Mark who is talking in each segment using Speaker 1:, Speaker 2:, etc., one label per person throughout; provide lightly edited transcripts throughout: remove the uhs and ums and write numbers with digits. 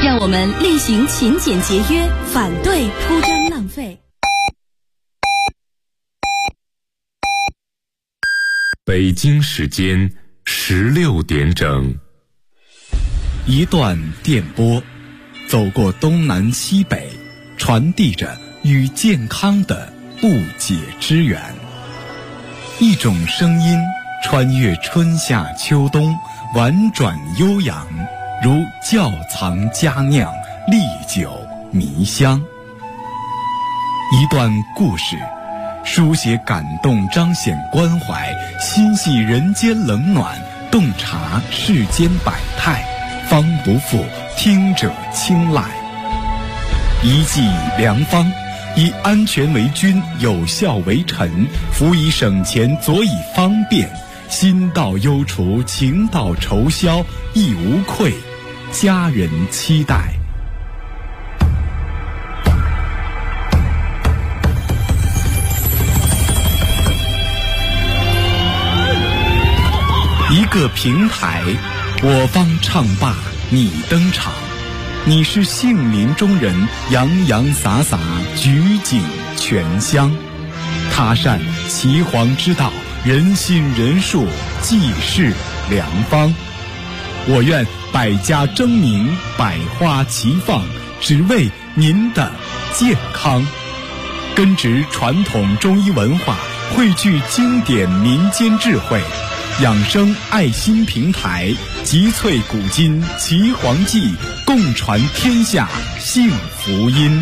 Speaker 1: 让我们厉行勤俭节约，反对铺张浪费。
Speaker 2: 北京时间16点整，
Speaker 3: 一段电波走过东南西北，传递着与健康的不解之缘。一种声音穿越春夏秋冬，婉转悠扬，如窖藏佳酿，历久弥香。一段故事书写感动，彰显关怀，心系人间冷暖，洞察世间百态，方不负听者青睐。一剂良方，以安全为君，有效为臣，辅以省钱，佐以方便，心到忧除，情到愁消，亦无愧，家人期待。一个平台，我方唱罢你登场，你是杏林中人，洋洋洒洒，举景全香。他善岐黄之道，人心人术，济世良方。我愿百家争鸣，百花齐放，只为您的健康。根植传统中医文化，汇聚经典民间智慧，养生爱心平台，集萃古今岐黄记，共传天下幸福音。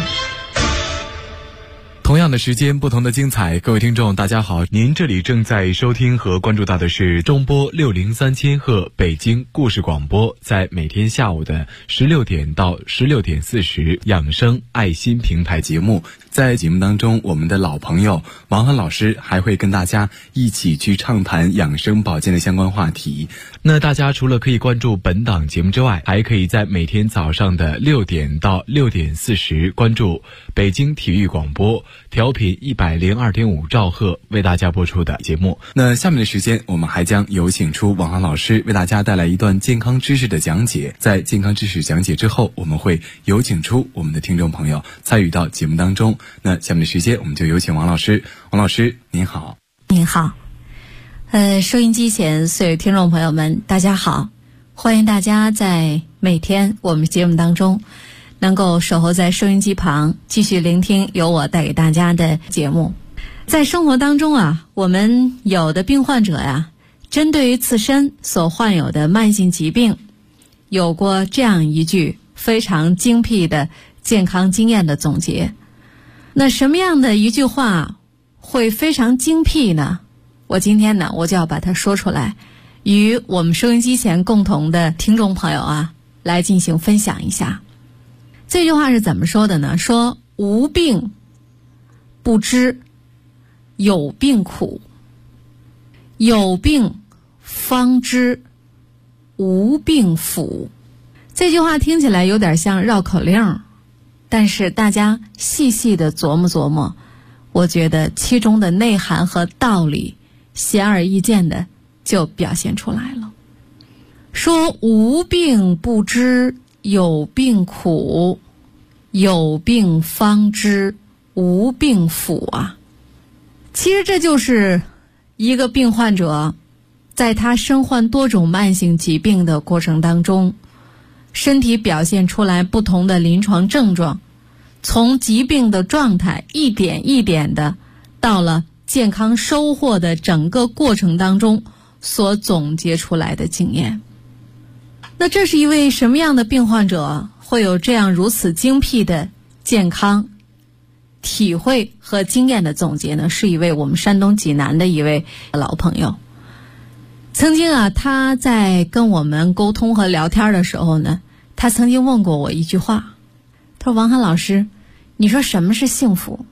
Speaker 3: 同样的时间，不同的精彩。各位听众大家好，您这里正在收听和关注到的是中波603千赫北京故事广播，在每天下午的16点到16点40养生爱心平台节目。在节目当中，我们的老朋友王涵老师还会跟大家一起去畅谈养生保健的相关话题。那大家除了可以关注本档节目之外，还可以在每天早上的6点到6点40关注北京体育广播调频102.5兆赫为大家播出的节目。那下面的时间，我们还将有请出王涵老师为大家带来一段健康知识的讲解。在健康知识讲解之后，我们会有请出我们的听众朋友参与到节目当中。那下面的时间，我们就有请王老师。王老师您好。
Speaker 4: 您好。收音机前所有听众朋友们大家好，欢迎大家在每天我们节目当中能够守候在收音机旁，继续聆听由我带给大家的节目。在生活当中啊，我们有的病患者呀，针对于自身所患有的慢性疾病，有过这样一句非常精辟的健康经验的总结。那什么样的一句话会非常精辟呢？我今天呢，我就要把它说出来，与我们收音机前共同的听众朋友啊，来进行分享一下。这句话是怎么说的呢？说无病不知有病苦，有病方知无病福。这句话听起来有点像绕口令，但是大家细细的琢磨琢磨，我觉得其中的内涵和道理显而易见的就表现出来了。说无病不知有病苦，有病方知无病福啊。其实这就是一个病患者在他身患多种慢性疾病的过程当中，身体表现出来不同的临床症状，从疾病的状态一点一点的到了健康收获的整个过程当中所总结出来的经验。那这是一位什么样的病患者会有这样如此精辟的健康体会和经验的总结呢？是一位我们山东济南的一位老朋友。曾经啊，他在跟我们沟通和聊天的时候呢，他曾经问过我一句话，他说：王涵老师，你说什么是幸福？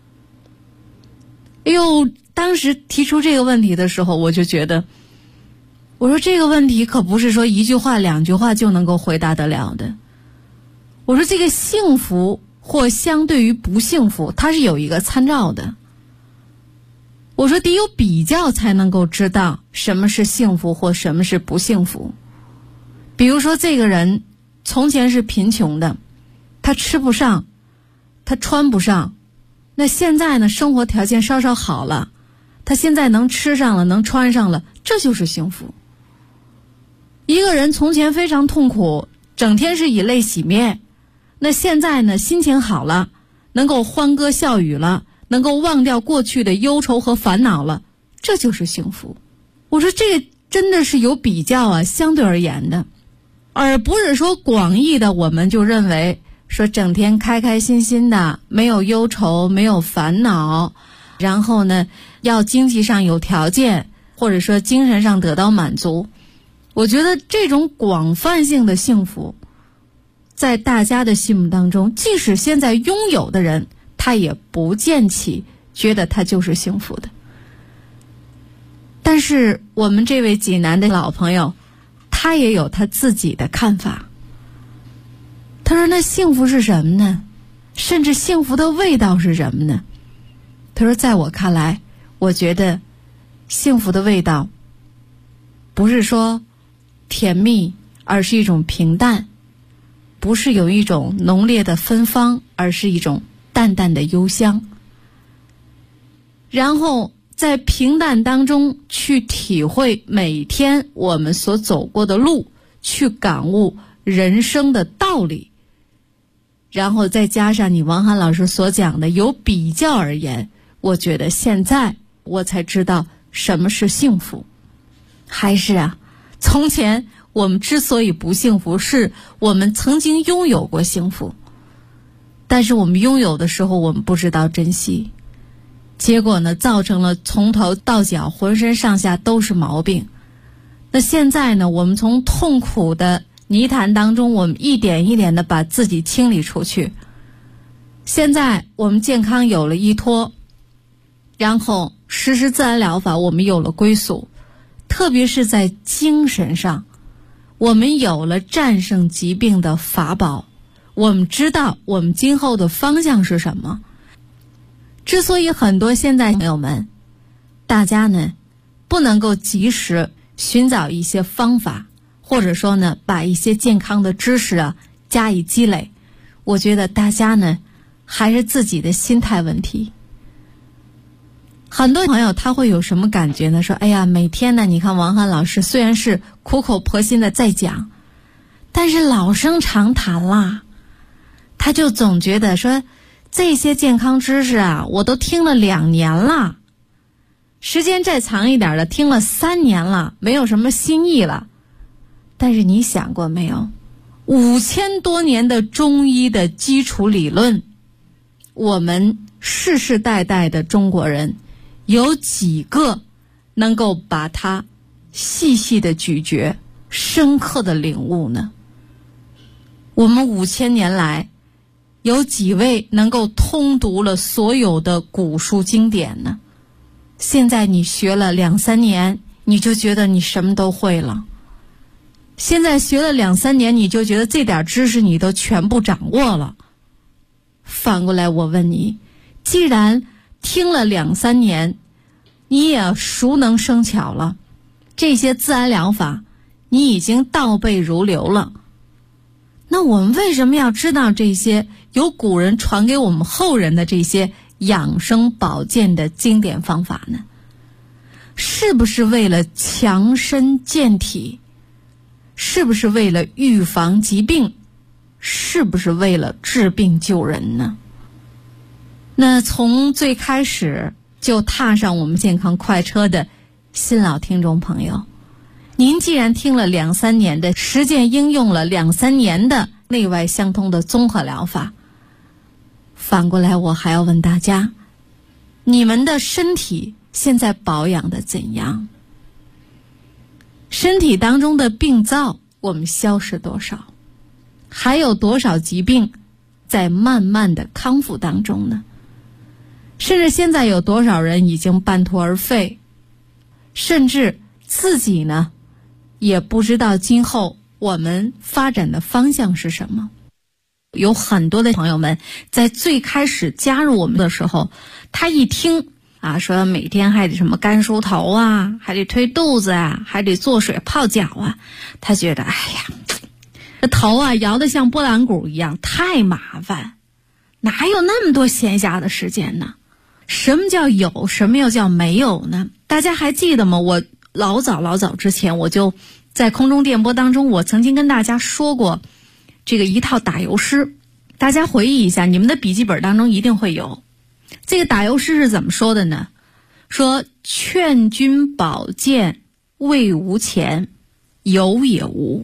Speaker 4: 哎呦，当时提出这个问题的时候，我就觉得，我说这个问题可不是说一句话两句话就能够回答得了的。我说这个幸福或相对于不幸福，它是有一个参照的。我说得有比较才能够知道什么是幸福或什么是不幸福。比如说这个人从前是贫穷的，他吃不上，他穿不上，那现在呢，生活条件稍稍好了，他现在能吃上了，能穿上了，这就是幸福。一个人从前非常痛苦，整天是以泪洗面，那现在呢，心情好了，能够欢歌笑语了，能够忘掉过去的忧愁和烦恼了，这就是幸福。我说这个真的是有比较啊，相对而言的，而不是说广义的我们就认为说整天开开心心的，没有忧愁，没有烦恼，然后呢要经济上有条件，或者说精神上得到满足。我觉得这种广泛性的幸福在大家的心目当中，即使现在拥有的人，他也不见起觉得他就是幸福的。但是我们这位济南的老朋友，他也有他自己的看法。他说那幸福是什么呢？甚至幸福的味道是什么呢？他说在我看来，我觉得幸福的味道不是说甜蜜，而是一种平淡，不是有一种浓烈的芬芳，而是一种淡淡的幽香。然后在平淡当中去体会每天我们所走过的路，去感悟人生的道理，然后再加上你王涵老师所讲的有比较而言，我觉得现在我才知道什么是幸福。还是啊，从前我们之所以不幸福，是我们曾经拥有过幸福，但是我们拥有的时候我们不知道珍惜，结果呢造成了从头到脚浑身上下都是毛病。那现在呢，我们从痛苦的泥潭当中，我们一点一点的把自己清理出去。现在我们健康有了依托，然后实施自然疗法，我们有了归宿，特别是在精神上，我们有了战胜疾病的法宝，我们知道我们今后的方向是什么。之所以很多现在朋友们大家呢不能够及时寻找一些方法，或者说呢把一些健康的知识啊加以积累，我觉得大家呢还是自己的心态问题。很多朋友他会有什么感觉呢？说哎呀，每天呢你看王涵老师虽然是苦口婆心的在讲，但是老生常谈啦，他就总觉得说这些健康知识啊我都听了2年了，时间再长一点的听了3年了，没有什么新意了。但是你想过没有，5000多年的中医的基础理论，我们世世代代的中国人有几个能够把它细细的咀嚼，深刻的领悟呢？我们5000年来有几位能够通读了所有的古书经典呢？现在你学了2-3年，你就觉得你什么都会了。现在学了2-3年，你就觉得这点知识你都全部掌握了。反过来我问你，既然听了2-3年，你也熟能生巧了，这些自然疗法你已经倒背如流了，那我们为什么要知道这些由古人传给我们后人的这些养生保健的经典方法呢？是不是为了强身健体？是不是为了预防疾病？是不是为了治病救人呢？那从最开始就踏上我们健康快车的新老听众朋友，您既然听了2-3年的实践应用了2-3年的内外相通的综合疗法，反过来我还要问大家，你们的身体现在保养的怎样？身体当中的病灶我们消失多少？还有多少疾病在慢慢的康复当中呢？甚至现在有多少人已经半途而废，甚至自己呢也不知道今后我们发展的方向是什么。有很多的朋友们在最开始加入我们的时候，他一听啊，说每天还得什么干梳头啊，还得推肚子啊，还得做水泡脚啊，他觉得哎呀， 头啊摇得像拨浪鼓一样，太麻烦，哪有那么多闲暇的时间呢？什么叫有，什么又叫没有呢？大家还记得吗？我老早之前我就在空中电波当中，我曾经跟大家说过这个一套打油诗，大家回忆一下，你们的笔记本当中一定会有。这个打油诗是怎么说的呢？说劝君宝剑未无钱，有也无；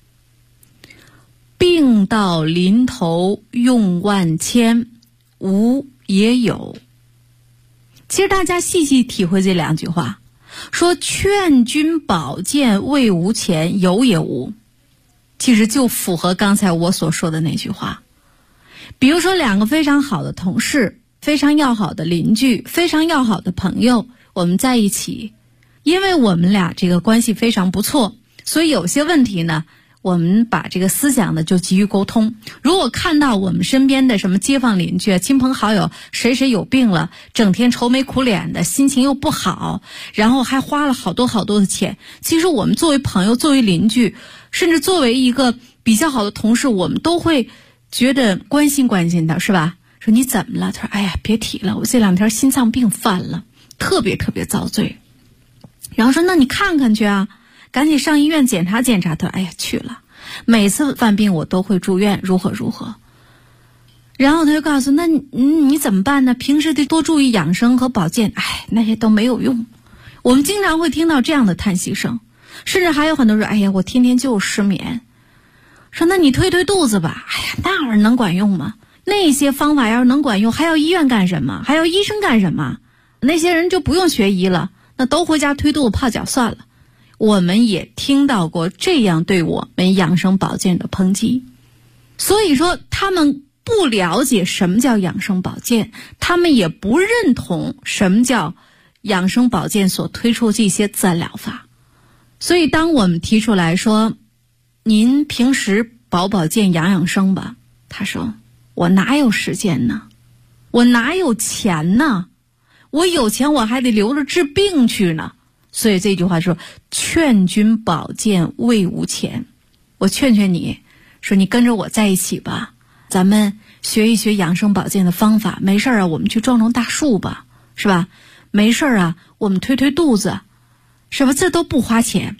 Speaker 4: 病到临头用万千，无也有。其实大家细细体会这两句话，说劝君宝剑未无钱，有也无，其实就符合刚才我所说的那句话。比如说两个非常好的同事，非常要好的邻居，非常要好的朋友，我们在一起，因为我们俩这个关系非常不错，所以有些问题呢，我们把这个思想呢就急于沟通。如果看到我们身边的什么街坊邻居、亲朋好友谁有病了，整天愁眉苦脸的，心情又不好，然后还花了好多的钱，其实我们作为朋友，作为邻居，甚至作为一个比较好的同事，我们都会觉得关心的，是吧？说你怎么了？他说哎呀别提了，我这两天心脏病犯了，特别遭罪。然后说那你看看去啊，赶紧上医院检查。他说哎呀去了，每次犯病我都会住院，如何。然后他就告诉那你怎么办呢？平时得多注意养生和保健。那些都没有用。我们经常会听到这样的叹息声，甚至还有很多人哎呀我天天就失眠。说那你推肚子吧。那玩意儿能管用吗？那些方法要是能管用，还要医院干什么？还要医生干什么？那些人就不用学医了，那都回家推肚子泡脚算了。我们也听到过这样对我们养生保健的抨击。所以说他们不了解什么叫养生保健，他们也不认同什么叫养生保健所推出这些自然疗法。所以当我们提出来说您平时保健养生吧，他说我哪有时间呢？我哪有钱呢？我有钱我还得留着治病去呢。所以这句话说劝君宝剑未无钱，我劝你说你跟着我在一起吧，咱们学一学养生保健的方法。没事啊我们去种大树吧，是吧？没事啊我们推肚子，是吧？这都不花钱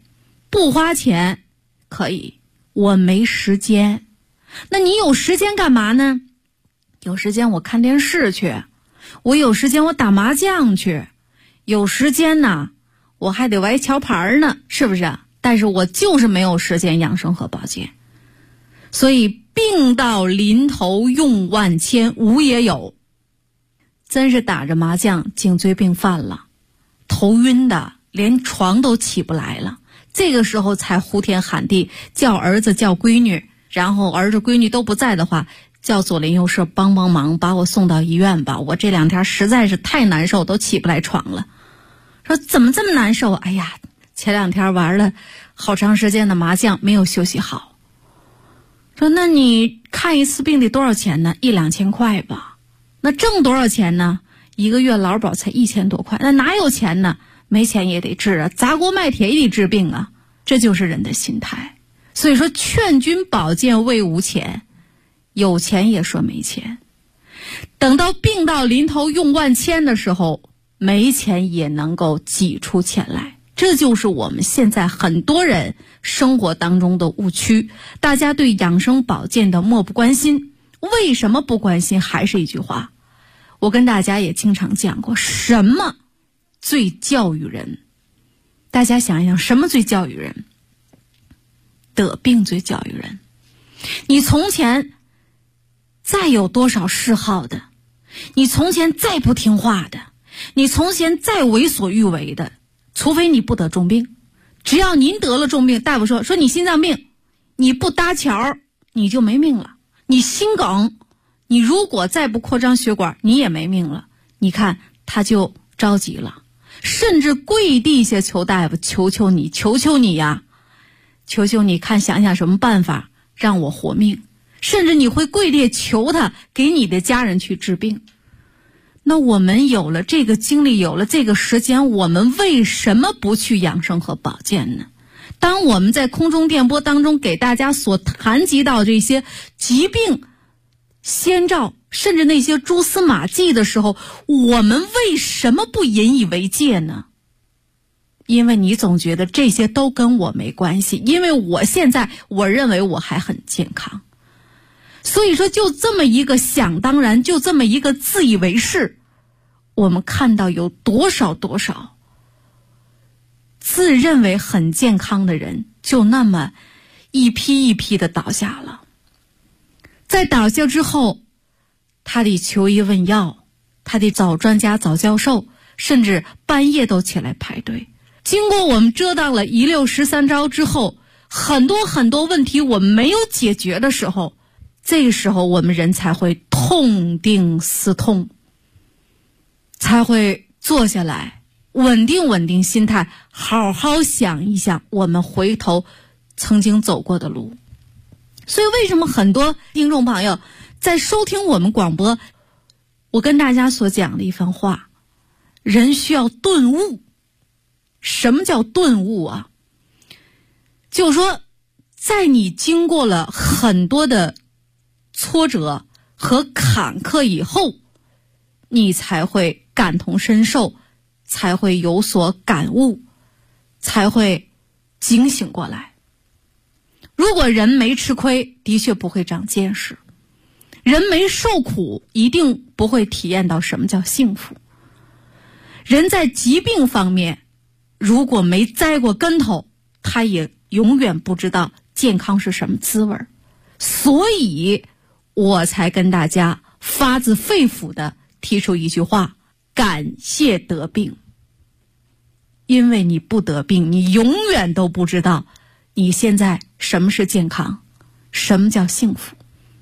Speaker 4: 可以，我没时间。那你有时间干嘛呢？有时间我看电视去，我有时间我打麻将去，有时间呢我还得玩桥牌呢，是不是？但是我就是没有时间养生和保健。所以病到临头用万千，无也有。真是打着麻将颈椎病犯了，头晕的连床都起不来了，这个时候才呼天喊地叫儿子叫闺女，然后儿子闺女都不在的话，叫左邻右舍帮忙把我送到医院吧，我这两天实在是太难受，都起不来床了。说怎么这么难受？哎呀，前两天玩了好长时间的麻将，没有休息好。说那你看一次病得多少钱呢？1-2千块吧。那挣多少钱呢？一个月劳保才1000多块，那哪有钱呢？没钱也得治啊，砸锅卖铁也得治病啊，这就是人的心态。所以说劝君宝剑未无钱，有钱也说没钱。等到病到临头用万千的时候，没钱也能够挤出钱来。这就是我们现在很多人生活当中的误区，大家对养生保健的漠不关心。为什么不关心？还是一句话，我跟大家也经常讲过，什么最教育人？大家想一想，什么最教育人？得病最教育人。你从前再有多少嗜好的，你从前再不听话的，你从前再为所欲为的，除非你不得重病。只要您得了重病，大夫说你心脏病，你不搭桥你就没命了。你心梗，你如果再不扩张血管，你也没命了。你看他就着急了，甚至跪地下求大夫，求求你呀，求求你看想想什么办法让我活命。甚至你会跪地求他给你的家人去治病。那我们有了这个精力，有了这个时间，我们为什么不去养生和保健呢？ 当我们在空中电波当中给大家所谈及到这些疾病先兆，甚至那些蛛丝马迹的时候，我们为什么不引以为戒呢？因为你总觉得这些都跟我没关系，因为我现在我认为我还很健康。所以说就这么一个想当然，就这么一个自以为是，我们看到有多少自认为很健康的人就那么一批一批的倒下了。在倒下之后，他得求医问药，他得找专家找教授，甚至半夜都起来排队。经过我们折腾了一溜13招之后，很多问题我们没有解决的时候，这个时候我们人才会痛定思痛，才会坐下来稳定心态，好好想一想我们回头曾经走过的路。所以为什么很多听众朋友在收听我们广播，我跟大家所讲的一番话，人需要顿悟。什么叫顿悟啊？就是说在你经过了很多的挫折和坎坷以后，你才会感同身受，才会有所感悟，才会警醒过来。如果人没吃亏，的确不会长见识；人没受苦，一定不会体验到什么叫幸福。人在疾病方面，如果没栽过跟头，他也永远不知道健康是什么滋味。所以我才跟大家发自肺腑的提出一句话：感谢得病。因为你不得病，你永远都不知道你现在什么是健康，什么叫幸福。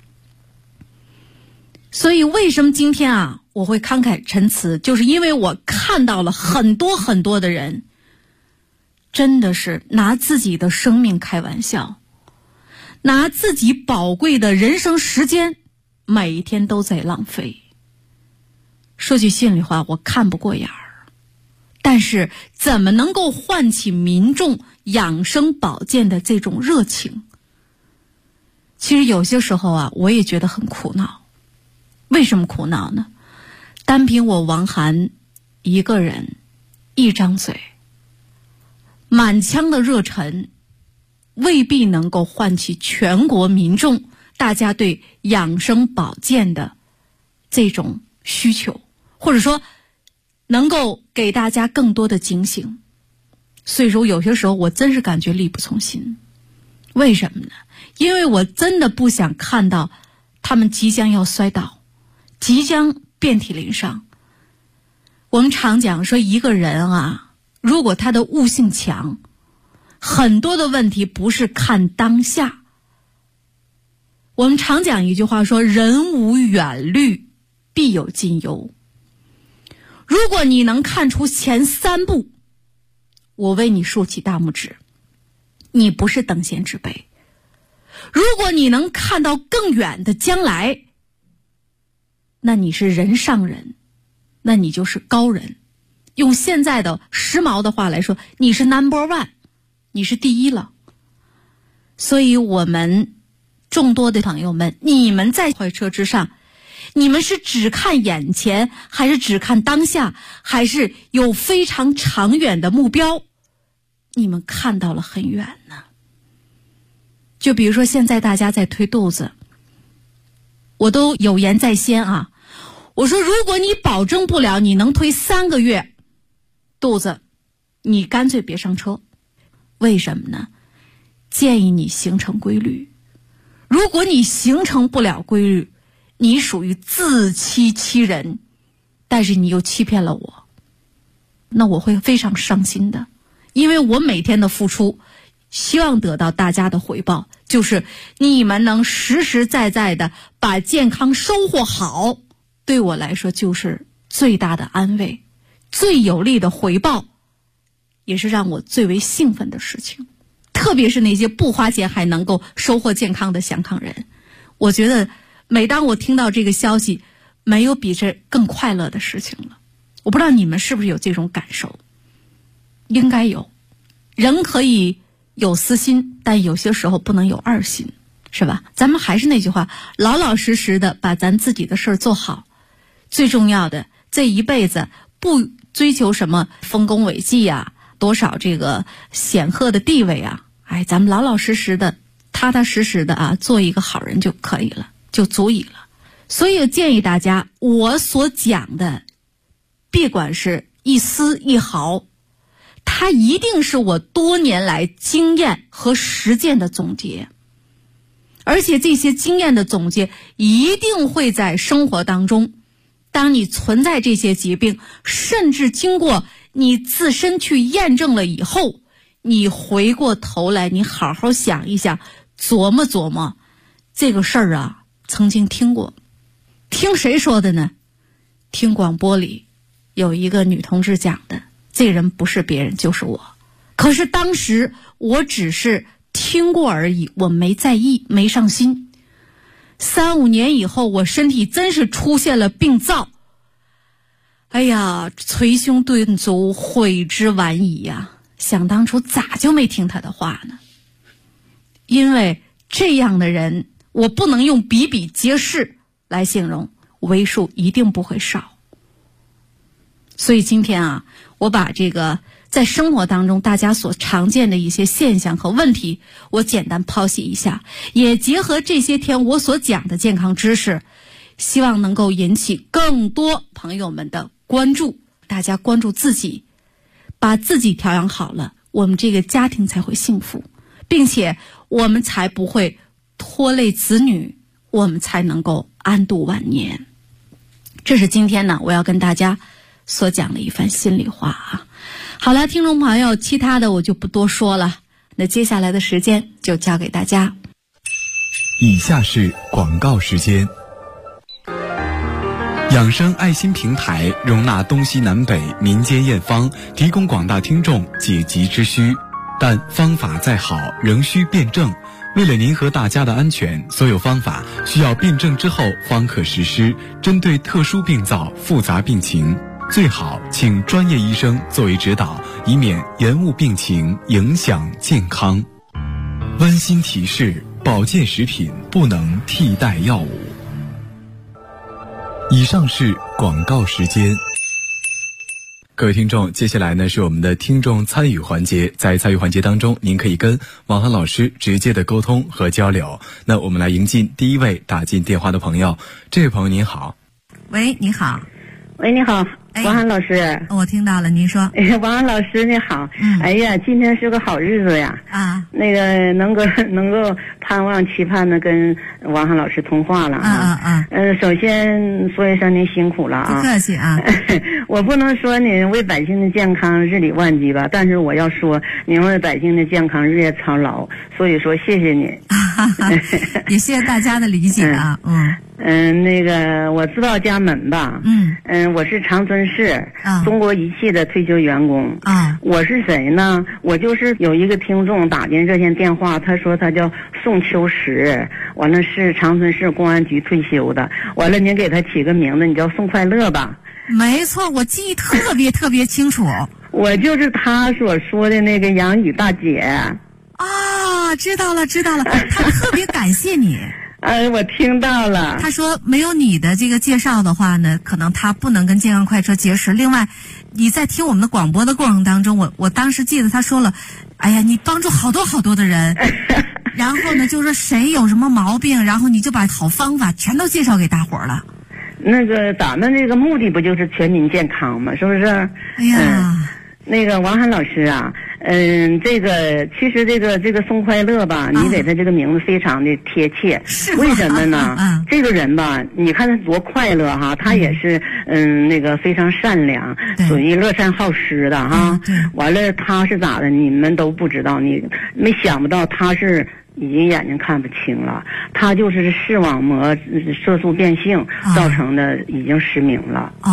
Speaker 4: 所以为什么今天我会慷慨陈词，就是因为我看到了很多的人真的是拿自己的生命开玩笑，拿自己宝贵的人生时间每一天都在浪费。说句心里话，我看不过眼儿，但是怎么能够唤起民众养生保健的这种热情？其实有些时候我也觉得很苦恼。为什么苦恼呢？单凭我王涵一个人一张嘴，满腔的热忱未必能够唤起全国民众大家对养生保健的这种需求，或者说能够给大家更多的警醒。所以说有些时候我真是感觉力不从心。为什么呢？因为我真的不想看到他们即将要摔倒，即将遍体鳞伤。我们常讲说一个人如果他的悟性强，很多的问题不是看当下。我们常讲一句话说，人无远虑，必有近忧。如果你能看出前3步，我为你竖起大拇指，你不是等闲之辈。如果你能看到更远的将来，那你是人上人，那你就是高人。用现在的时髦的话来说，你是 No.1， 你是第一了。所以我们众多的朋友们，你们在快车之上，你们是只看眼前，还是只看当下，还是有非常长远的目标？你们看到了很远呢。就比如说现在大家在推肚子，我都有言在先我说如果你保证不了你能推3个月肚子，你干脆别上车。为什么呢？建议你形成规律。如果你形成不了规律，你属于自欺欺人，但是你又欺骗了我，那我会非常伤心的。因为我每天的付出，希望得到大家的回报，就是你们能实实在在的把健康收获好，对我来说就是最大的安慰，最有力的回报，也是让我最为兴奋的事情。特别是那些不花钱还能够收获健康的香港人，我觉得每当我听到这个消息，没有比这更快乐的事情了。我不知道你们是不是有这种感受？应该有。人可以有私心，但有些时候不能有二心，是吧？咱们还是那句话，老老实实的把咱自己的事儿做好。最重要的，这一辈子不追求什么丰功伟绩啊，多少这个显赫的地位啊，咱们老老实实的、踏踏实实的啊，做一个好人就可以了，就足以了。所以建议大家，我所讲的，别管是一丝一毫，它一定是我多年来经验和实践的总结，而且这些经验的总结一定会在生活当中，当你存在这些疾病，甚至经过你自身去验证了以后，你回过头来，你好好想一想，琢磨琢磨这个事儿啊，曾经听过。听谁说的呢？听广播里有一个女同志讲的，这人不是别人就是我。可是当时我只是听过而已，我没在意，没上心。3、5年以后，我身体真是出现了病灶。哎呀，捶胸顿足，悔之晚矣呀！想当初咋就没听他的话呢？因为这样的人，我不能用比比皆是来形容，为数一定不会少。所以今天啊，我把这个在生活当中大家所常见的一些现象和问题，我简单剖析一下，也结合这些天我所讲的健康知识，希望能够引起更多朋友们的关注。大家关注自己，把自己调养好了，我们这个家庭才会幸福，并且我们才不会拖累子女，我们才能够安度晚年。这是今天呢，我要跟大家所讲的一番心里话啊。好了，听众朋友，其他的我就不多说了，那接下来的时间就交给大家。
Speaker 3: 以下是广告时间。养生爱心平台容纳东西南北民间验方，提供广大听众解急之需，但方法再好仍需辩证。为了您和大家的安全，所有方法需要辩证之后方可实施。针对特殊病灶、复杂病情，最好请专业医生作为指导，以免延误病情，影响健康。温馨提示：保健食品不能替代药物。以上是广告时间。各位听众，接下来呢是我们的听众参与环节。在参与环节当中，您可以跟王涵老师直接的沟通和交流。那我们来迎进第一位打进电话的朋友。这位朋友您好。
Speaker 4: 喂，你好。
Speaker 5: 喂，你好，王涵老师。
Speaker 4: 我听到了，您说。
Speaker 5: 王涵老师你好。哎呀，今天是个好日子呀。啊。那个能够盼望期盼的跟王涵老师通话了啊。首先说一声您辛苦了啊。
Speaker 4: 不客气啊。
Speaker 5: 我不能说您为百姓的健康日理万机吧，但是我要说您为百姓的健康日夜操劳，所以说谢谢您。
Speaker 4: 也谢谢大家的理解啊。
Speaker 5: 那个我知道家门吧。我是长春市中国仪器的退休员工。我是谁呢？我就是有一个听众打进热线电话，他说他叫宋秋实，完了是长春市公安局退休的，完了您给他起个名字，你叫宋快乐吧。
Speaker 4: 没错，我记忆特别特别清楚。
Speaker 5: 我就是他所说的那个杨宇大姐。
Speaker 4: 知道了，他特别感谢你。
Speaker 5: 我听到了。
Speaker 4: 他说没有你的这个介绍的话呢，可能他不能跟健康快车结识。另外，你在听我们的广播的过程当中，我当时记得他说了，哎呀，你帮助好多的人，然后呢，就说谁有什么毛病，然后你就把好方法全都介绍给大伙儿了。
Speaker 5: 那个咱们这个目的不就是全民健康吗？是不是？
Speaker 4: 哎呀。
Speaker 5: 那个王涵老师啊，这个其实这个宋快乐吧，你给他这个名字非常的贴切。为什么呢？这个人吧，你看他多快乐哈，他也是那个非常善良，属于乐善好施的哈。完了他是咋的？你们都不知道，你想不到他是已经眼睛看不清了，他就是视网膜色素变性造成的，已经失明了。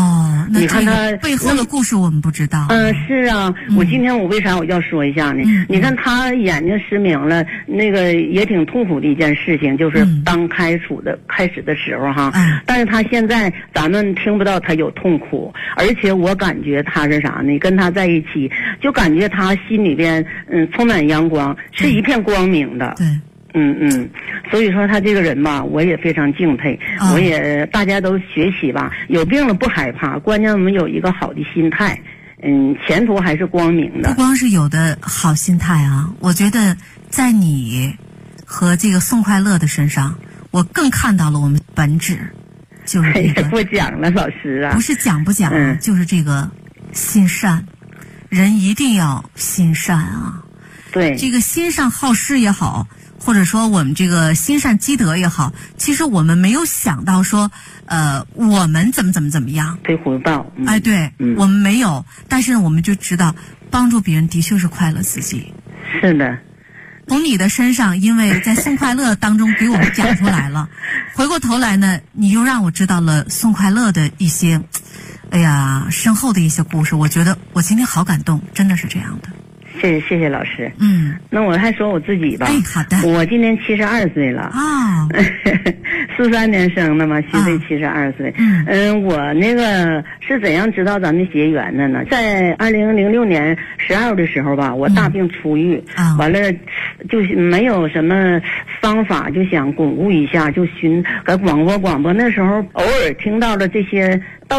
Speaker 4: 你看他背后的故事我们不知道。
Speaker 5: 是啊，我今天我为啥我要说一下呢？你看他眼睛失明了，那个也挺痛苦的一件事情，就是刚开始的时候哈。但是他现在咱们听不到他有痛苦，而且我感觉他是啥呢？跟他在一起，就感觉他心里边充满阳光，是一片光明的。
Speaker 4: 对。
Speaker 5: 所以说他这个人吧，我也非常敬佩，我也大家都学习吧，有病了不害怕，关键我们有一个好的心态，前途还是光明的。
Speaker 4: 不光是有的好心态啊，我觉得在你和这个宋快乐的身上，我更看到了我们本质，就是这个。
Speaker 5: 不讲了，老师啊。
Speaker 4: 不是讲不讲，就是这个心善，人一定要心善啊。
Speaker 5: 对。这
Speaker 4: 个心善好施也好。或者说我们这个心善积德也好，其实我们没有想到说，我们怎么样，
Speaker 5: 得回报。
Speaker 4: 对，我们没有，但是我们就知道帮助别人的确是快乐自己。
Speaker 5: 是的。
Speaker 4: 从你的身上，因为在宋快乐当中给我们讲出来了，回过头来呢，你又让我知道了宋快乐的一些，深厚的一些故事。我觉得我今天好感动，真的是这样的。
Speaker 5: 谢谢老师。那我还说我自己吧。
Speaker 4: 好的。
Speaker 5: 我今年72岁了。43年生的嘛，虚岁72岁。我那个是怎样知道咱们结缘的呢？在2006年12月的时候吧，我大病初愈，完了就是没有什么方法，就想巩固一下，就搁广播。那时候偶尔听到了这些，到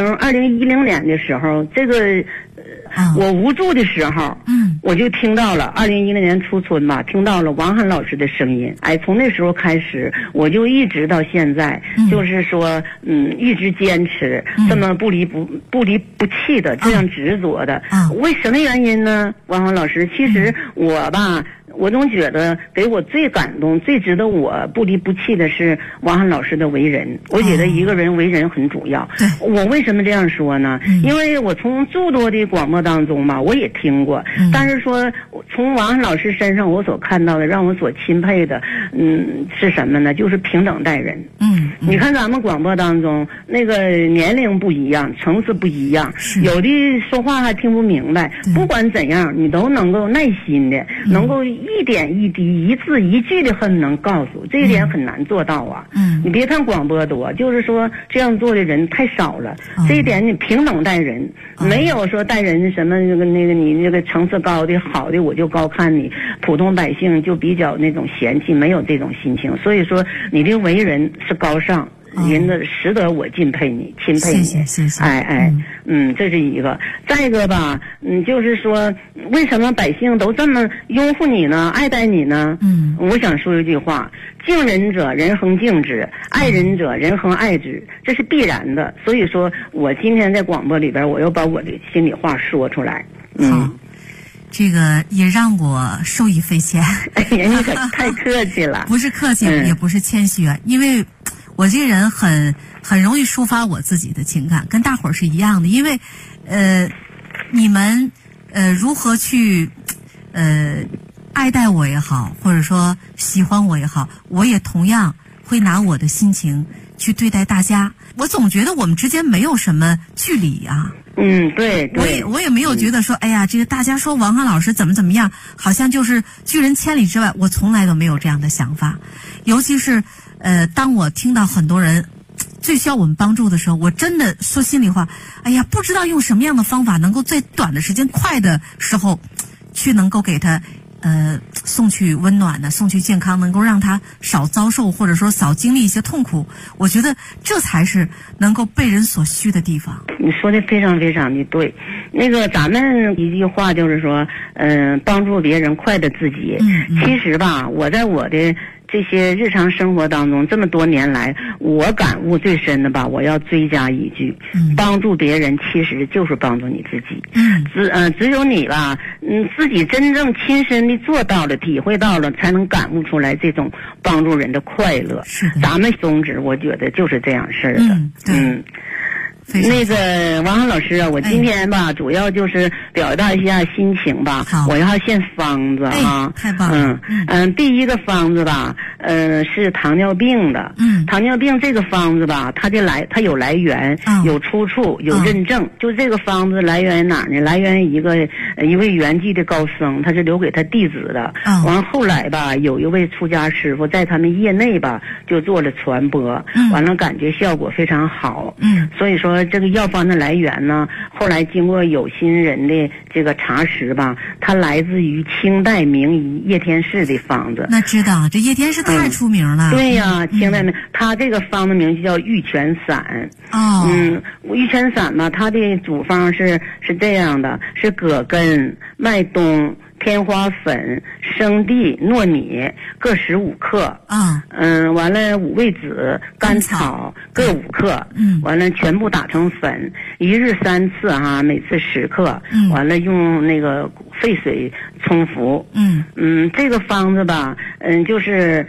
Speaker 5: 2010年的时候，这个我无助的时候，我就听到了2010年初春吧，听到了王涵老师的声音。从那时候开始，我就一直到现在，就是说，一直坚持，这么不离不弃的，这样执着的。为什么原因呢？王涵老师，其实我吧。我总觉得给我最感动、最值得我不离不弃的是王涵老师的为人。我觉得一个人为人很主要。我为什么这样说呢？因为我从诸多的广播当中吧，我也听过，但是说从王涵老师身上我所看到的，让我所钦佩的，是什么呢？就是平等待人。你看咱们广播当中那个年龄不一样，层次不一样，有的说话还听不明白，不管怎样，你都能够耐心的，能够一点一滴、一字一句的很能告诉，这一点很难做到啊。你别看广播多，就是说这样做的人太少了。这一点你平等待人，没有说待人什么你那个层次高的好的我就高看你，普通百姓就比较那种嫌弃，没有这种心情。所以说你的为人是高尚。人的识得我钦佩你。
Speaker 4: 谢谢。
Speaker 5: 这是一个。再一个吧，就是说，为什么百姓都这么拥护你呢？爱戴你呢？我想说一句话：敬人者，人恒敬之；爱人者，人恒爱之，这是必然的。所以说我今天在广播里边，我又把我的心里话说出来。
Speaker 4: 好，这个也让我受益匪浅。
Speaker 5: 你可太客气了。
Speaker 4: 不是客气，也不是谦虚，因为。我这个人很容易抒发我自己的情感，跟大伙儿是一样的。因为，你们如何去爱戴我也好，或者说喜欢我也好，我也同样会拿我的心情去对待大家。我总觉得我们之间没有什么距离啊。
Speaker 5: 对。
Speaker 4: 我也没有觉得说，哎呀，这个大家说王涵老师怎么样，好像就是拒人千里之外。我从来都没有这样的想法，尤其是。当我听到很多人最需要我们帮助的时候，我真的说心里话，哎呀，不知道用什么样的方法能够最短的时间快的时候去能够给他送去温暖的，送去健康，能够让他少遭受或者说少经历一些痛苦。我觉得这才是能够被人所需的地方。
Speaker 5: 你说的非常非常的对。那个咱们一句话就是说，帮助别人快乐自己。其实吧，我在我的这些日常生活当中，这么多年来，我感悟最深的吧，我要追加一句：帮助别人其实就是帮助你自己。只有你吧，自己真正亲身的做到了、体会到了，才能感悟出来这种帮助人的快乐。咱们宗旨，我觉得就是这样式的。那个王涵老师啊，我今天吧，主要就是表达一下心情吧。我要献方子哈。
Speaker 4: 太棒了。
Speaker 5: 第一个方子吧， 是糖尿病的。糖尿病这个方子吧，它有来源，有出处，有认证。就这个方子来源哪儿呢？来源一位圆寂的高僧，他是留给他弟子的。完后来吧，有一位出家师傅在他们业内吧就做了传播，完了感觉效果非常好。所以说这个药方的来源呢，后来经过有心人的这个查实吧，它来自于清代名医叶天士的方子。
Speaker 4: 那知道这叶天士太出名了。
Speaker 5: 对呀，清代他这个方子名就叫玉泉散。玉泉散嘛，它的主方是这样的，是葛根、麦冬、天花粉、生地、糯米各15克。完了五味子、甘草各5克。完了全部打成粉，1日3次哈，每次10克。完了用那个沸水冲服。这个方子吧，就是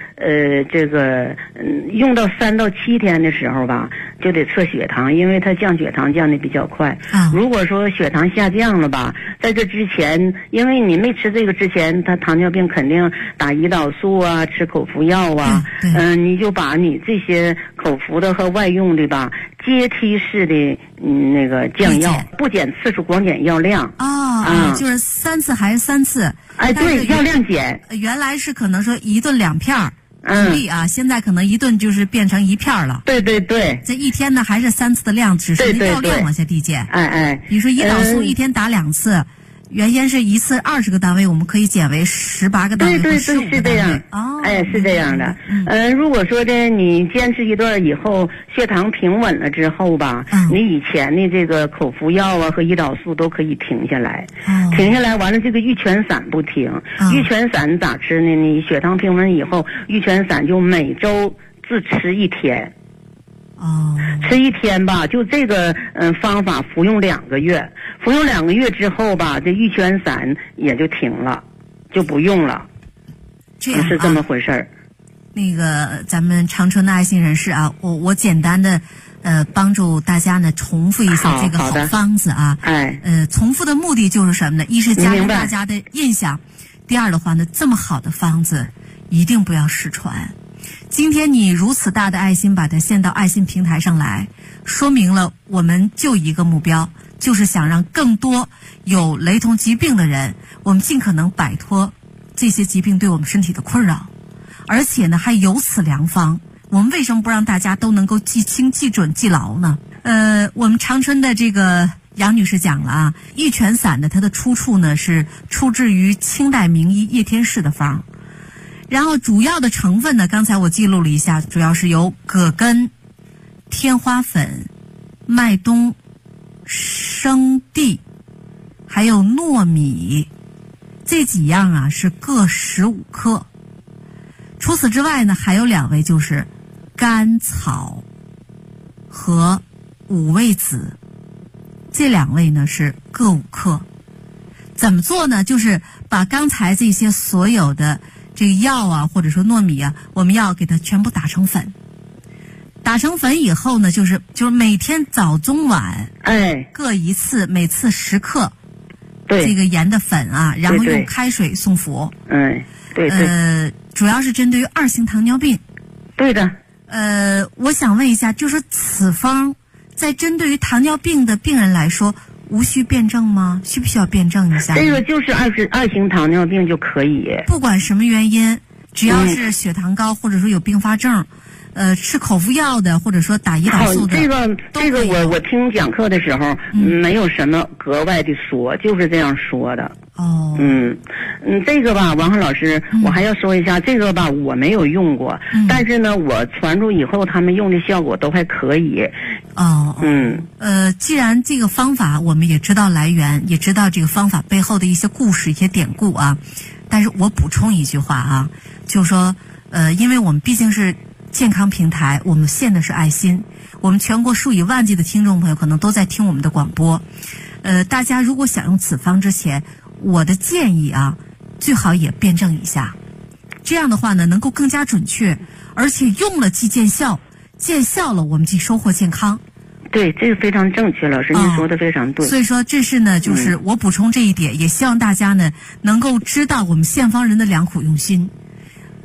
Speaker 5: 用到3到7天的时候吧，就得测血糖，因为它降血糖降的比较快。如果说血糖下降了吧，在这之前，因为你没吃这个之前，他糖尿病肯定打胰岛素啊，吃口服药啊。你就把你这些口服的和外用的吧，阶梯式的那个降药，不减次数，光减药量。
Speaker 4: 就是3次还是3次？
Speaker 5: 对，药量减。
Speaker 4: 原来是可能说1顿2片儿。现在可能1顿就是变成1片了。对。这一天呢还是3次的量，只是药量往下递减。
Speaker 5: 比
Speaker 4: 如说胰岛素一天打2次，原先是1次20个单位，我们可以减为18个单位。
Speaker 5: 对，是这样。是这样的。如果说的你坚持一段以后，血糖平稳了之后吧，你以前的这个口服药啊和胰岛素都可以停下来。停下来完了，这个玉泉散不停。玉泉散咋吃呢？你血糖平稳以后，玉泉散就每周自吃1天。吃1天吧，就这个方法服用2个月，服用2个月之后吧，这玉泉散也就停了，就不用了。
Speaker 4: 这样
Speaker 5: 是这么回事儿。
Speaker 4: 那个咱们长春的爱心人士啊，我简单的帮助大家呢重复一下这个好方子啊。重复的目的就是什么呢？一是加深大家的印象，第二的话呢，这么好的方子一定不要失传。今天你如此大的爱心把它献到爱心平台上来，说明了我们就一个目标，就是想让更多有雷同疾病的人，我们尽可能摆脱这些疾病对我们身体的困扰，而且呢还有此良方。我们为什么不让大家都能够记清、记准、记牢呢？我们长春的这个杨女士讲了啊，玉泉散的它的出处呢是出自于清代名医叶天士的方。然后主要的成分呢，刚才我记录了一下，主要是由葛根、天花粉、麦冬、生地，还有糯米，这几样啊是各15克。除此之外呢，还有2味，就是甘草和五味子，这2味呢是各5克。怎么做呢？就是把刚才这些所有的这个药啊，或者说糯米啊，我们要给它全部打成粉。打成粉以后呢，就是每天早中晚，各1次，每次10克，这个盐的粉啊，然后用开水送服。主要是针对于2型糖尿病。
Speaker 5: 对的。
Speaker 4: 我想问一下，就是此方在针对于糖尿病的病人来说，无需辩证吗？需不需要辩证一下？
Speaker 5: 这个就是二型糖尿病就可以。
Speaker 4: 不管什么原因，只要是血糖高，或者说有并发症，吃口服药的，或者说打胰岛素的，
Speaker 5: 这个我听讲课的时候，没有什么格外的说，就是这样说的。这个吧，王浩老师，我还要说一下，这个吧我没有用过，但是呢，我传出以后，他们用的效果都还可以。
Speaker 4: 既然这个方法我们也知道来源，也知道这个方法背后的一些故事、一些典故啊，但是我补充一句话啊，就是说，因为我们毕竟是健康平台，我们献的是爱心，我们全国数以万计的听众朋友可能都在听我们的广播。大家如果想用此方之前，我的建议啊，最好也辩证一下，这样的话呢，能够更加准确，而且用了即见效，见效了我们即收获健康。
Speaker 5: 对，这个非常正确，老师您说的非常对。
Speaker 4: 所以说这是呢，就是我补充这一点，也希望大家呢能够知道我们献方人的良苦用心。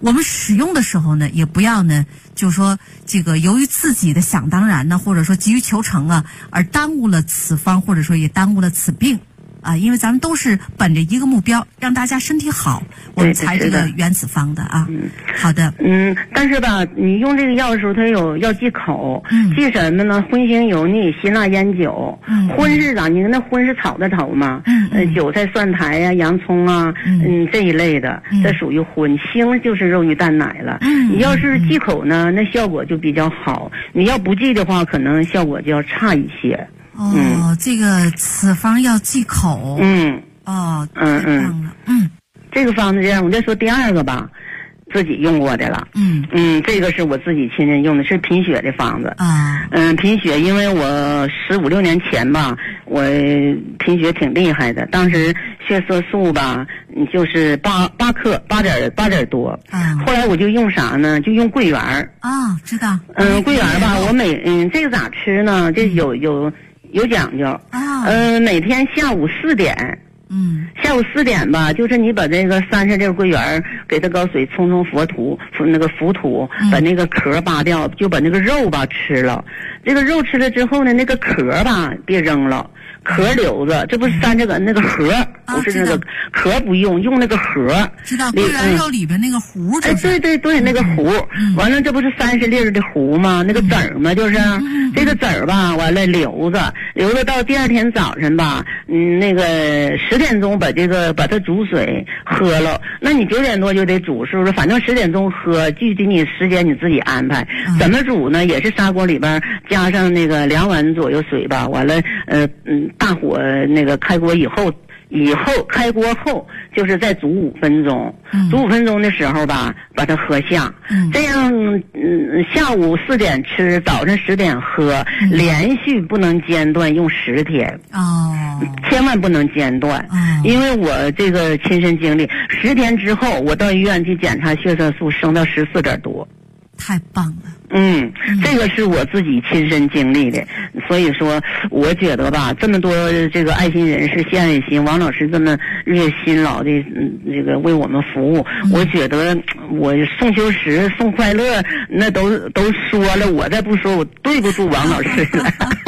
Speaker 6: 我们使用的时候呢，也不要呢，就是说这个由于自己的想当然呢，或者说急于求成啊，而耽误了此方，或者说也耽误了此病。因为咱们都是本着一个目标，让大家身体好，我们才这个原子方的啊。好的。
Speaker 5: 但是吧，你用这个药的时候，它要忌口。忌什么呢？荤腥油腻、辛辣烟酒。荤是啥？你看那荤是草的头嘛。韭菜、蒜苔呀、洋葱啊，这一类的，这属于荤。腥就是肉鱼蛋奶了。你要是忌口呢，那效果就比较好。你要不忌的话，可能效果就要差一些。
Speaker 6: 这个此方要忌口。太棒了。
Speaker 5: 这个方子这样，我再说第二个吧，自己用过的了。这个是我自己亲身用的，是贫血的方子。贫血，因为我15、16年前吧，我贫血挺厉害的，当时血色素吧，就是8克，8点多。后来我就用啥呢？就用桂圆。
Speaker 6: 知道。
Speaker 5: 桂圆吧，我这个咋吃呢？这有讲究。每天下午4点。下午4点吧，就是你把这个30粒桂圆给它搞水冲浮土，把那个壳扒掉，就把那个肉吧吃了。这个肉吃了之后呢，那个壳吧别扔了，壳留着。这不是30个那个核，不是那个壳不用那个核。
Speaker 6: 知道桂圆肉里边那个核。
Speaker 5: 对，那个核。完了，这不是30粒的核吗？那个籽儿嘛，就是这个籽儿吧，完了留着到第二天早晨吧，那个10点钟把它煮水喝了。那你9点多就得煮，是不是？反正10点钟喝，具体你时间你自己安排。怎么煮呢？也是砂锅里边加上那个2碗左右水吧，完了大火那个开锅以后开锅后就是再煮5分钟。煮5分钟的时候吧，把它喝下。这样下午4点吃，早晨10点喝，连续不能间断，用10天。千万不能间断。因为我这个亲身经历，10天之后我到医院去检查血色素升到14点多。
Speaker 6: 太棒了。
Speaker 5: 这个是我自己亲身经历的，所以说我觉得吧，这么多这个爱心人士献爱心，王老师这么热血辛劳的这个为我们服务，我觉得我宋秋实、宋快乐那都说了，我再不说我对不住王老师了。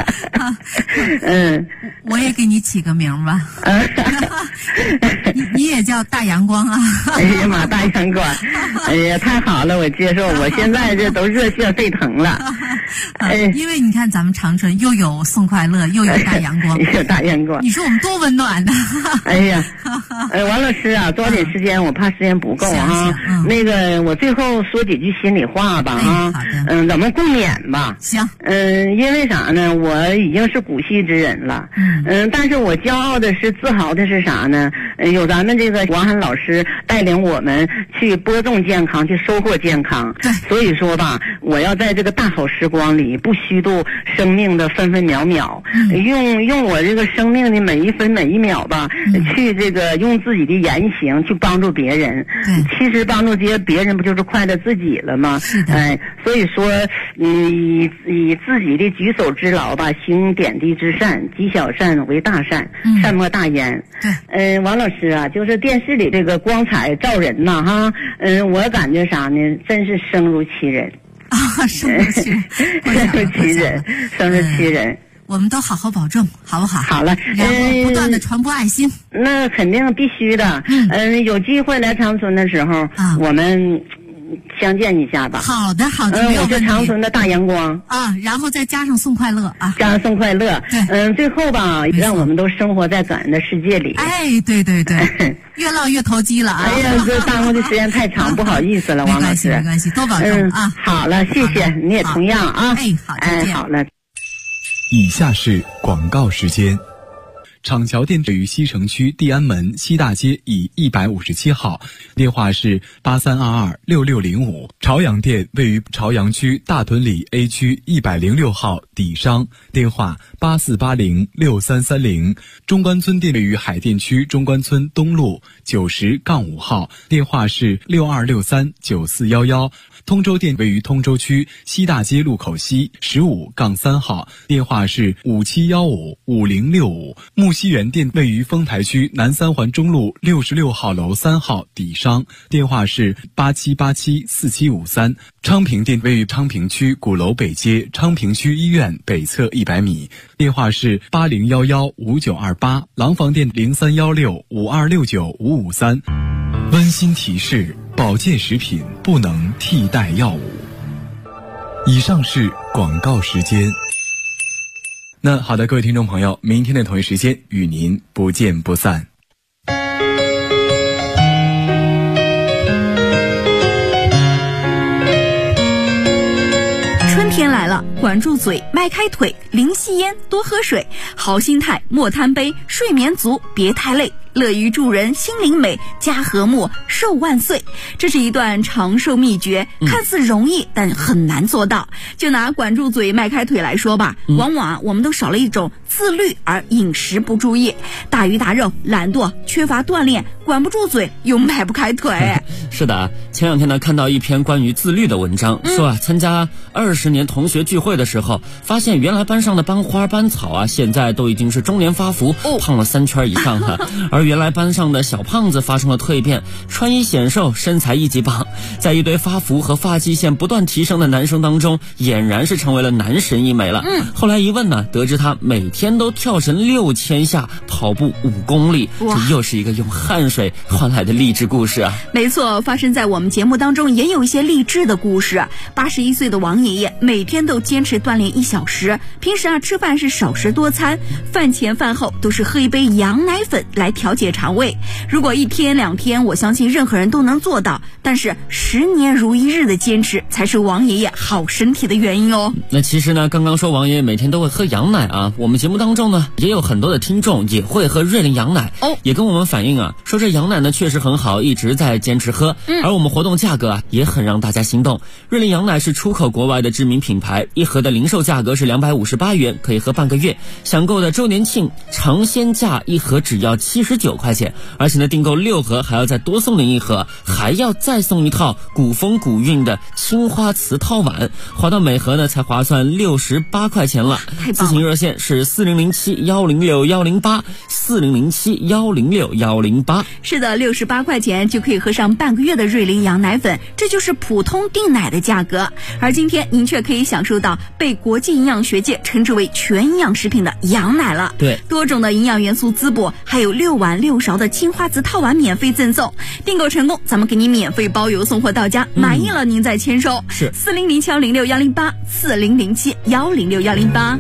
Speaker 6: 我也给你起个名吧。你也叫大阳光啊。
Speaker 5: 哎呀妈，大阳光，哎呀，太好了，我接受，我现在这都热血沸腾了。
Speaker 6: 因为你看咱们长春又有宋快乐，又有大阳光，
Speaker 5: 有大阳光，
Speaker 6: 你说我们多温暖呢。
Speaker 5: 哎呀，王老师啊，抓紧时间，我怕时间不够啊。那个我最后说几句心里话吧啊。
Speaker 6: 好的。
Speaker 5: 咱们共勉吧。
Speaker 6: 行。
Speaker 5: 因为啥呢？我已经是古稀之人了。但是我骄傲的是、自豪的是啥呢？有咱们这个王涵老师带领我们去播种健康，去收获健康。
Speaker 6: 对。
Speaker 5: 所以说吧，我要在这个大好时光里，不虚度生命的分分秒秒，用我这个生命的每一分每一秒吧，去这个用自己的言行去帮助别人。其实帮助这些别人，不就是快乐自己了吗？
Speaker 6: 是的。
Speaker 5: 所以说，以自己的举手之劳吧，行点滴之善，积小善为大善，善莫大焉。
Speaker 6: 对。
Speaker 5: 王老师啊，就是电视里这个光彩照人呐，哈，我感觉啥呢？真是声如其人。
Speaker 6: 生如其人，
Speaker 5: 生如其人。
Speaker 6: 我们都好好保重，好不好？
Speaker 5: 好了，
Speaker 6: 然后不断的传播爱心。
Speaker 5: 那肯定必须的。有机会来长春的时候，我们相见一下吧。
Speaker 6: 好的，
Speaker 5: 我是长春的大阳光
Speaker 6: 啊，然后再加上宋快乐啊，
Speaker 5: 加上宋快乐。
Speaker 6: 对，
Speaker 5: 最后吧，让我们都生活在感恩的世界里。
Speaker 6: 对，越唠越投机了啊！
Speaker 5: 哎呀，这耽误的时间太长，不好意思了，王老师。
Speaker 6: 没关系，多保重啊！
Speaker 5: 好了，谢谢，你也同样啊。
Speaker 6: 好，再见。
Speaker 5: 好了。
Speaker 3: 以下是广告时间。厂桥店位于西城区地安门西大街以157号，电话是83226605。朝阳店位于朝阳区大屯里 A 区106号底商，电话84806330。中关村店位于海淀区中关村东路90-5号，电话是62639411。通州店位于通州区西大街路口西15-3号，电话是57155065。目西园店位于丰台区南三环中路66号楼3号底商，电话是87874753。昌平店位于昌平区鼓楼北街昌平区医院北侧100米，电话是80115928。廊坊店031652695553。温馨提示：保健食品不能替代药物。以上是广告时间。那好的，各位听众朋友，明天的同一时间与您不见不散。
Speaker 1: 春天来了，管住嘴，迈开腿，零吸烟，多喝水，好心态，莫贪杯，睡眠足，别太累。乐于助人，心灵美，家和睦，寿万岁。这是一段长寿秘诀，看似容易，但很难做到。就拿管住嘴迈开腿来说吧，往往我们都少了一种自律而饮食不注意，大鱼大肉，懒惰，缺乏锻炼，管不住嘴又迈不开腿。
Speaker 7: 是的，前两天呢看到一篇关于自律的文章，说参加20年同学聚会的时候，发现原来班上的班花班草现在都已经是中年发福，胖了3圈以上了。而原来班上的小胖子发生了蜕变，穿衣显瘦，身材一级棒，在一堆发福和发际线不断提升的男生当中，俨然是成为了男神一枚了。后来一问呢，得知他每天都跳绳6000下，跑步5公里，这又是一个用汗水换来的励志故事啊！
Speaker 1: 没错，发生在我们节目当中也有一些励志的故事。81岁的王爷爷每天都坚持锻炼1小时，平时吃饭是少食多餐，饭前饭后都是喝一杯羊奶粉来调节肠胃。如果1天2天，我相信任何人都能做到，但是10年如一日的坚持才是王爷爷好身体的原因哦。
Speaker 7: 那其实呢，刚刚说王爷爷每天都会喝羊奶啊，我们节目当中呢也有很多的听众也会喝瑞麟羊奶也跟我们反映说这羊奶呢确实很好，一直在坚持喝。而我们活动价格也很让大家心动。瑞麟羊奶是出口国外的知名品牌，一盒的零售价格是258元，可以喝半个月。想购的周年庆尝鲜价一盒只要79块钱，而且呢订购6盒还要再多送您1盒，还要再送一套古风古韵的青花瓷套碗，划到每盒呢才划算68块钱了。咨询热线是4007106108 4007106108。
Speaker 1: 是的，68块钱就可以喝上半个月的瑞麟羊奶粉，这就是普通订奶的价格。而今天您却可以享受到被国际营养学界称之为全营养食品的羊奶了。
Speaker 7: 对，
Speaker 1: 多种的营养元素滋补，还有6碗6勺的青花瓷套碗免费赠送。订购成功，咱们给您免费包邮送货到家，满意了您再签收。
Speaker 7: 是
Speaker 1: 4007106108 4007106108。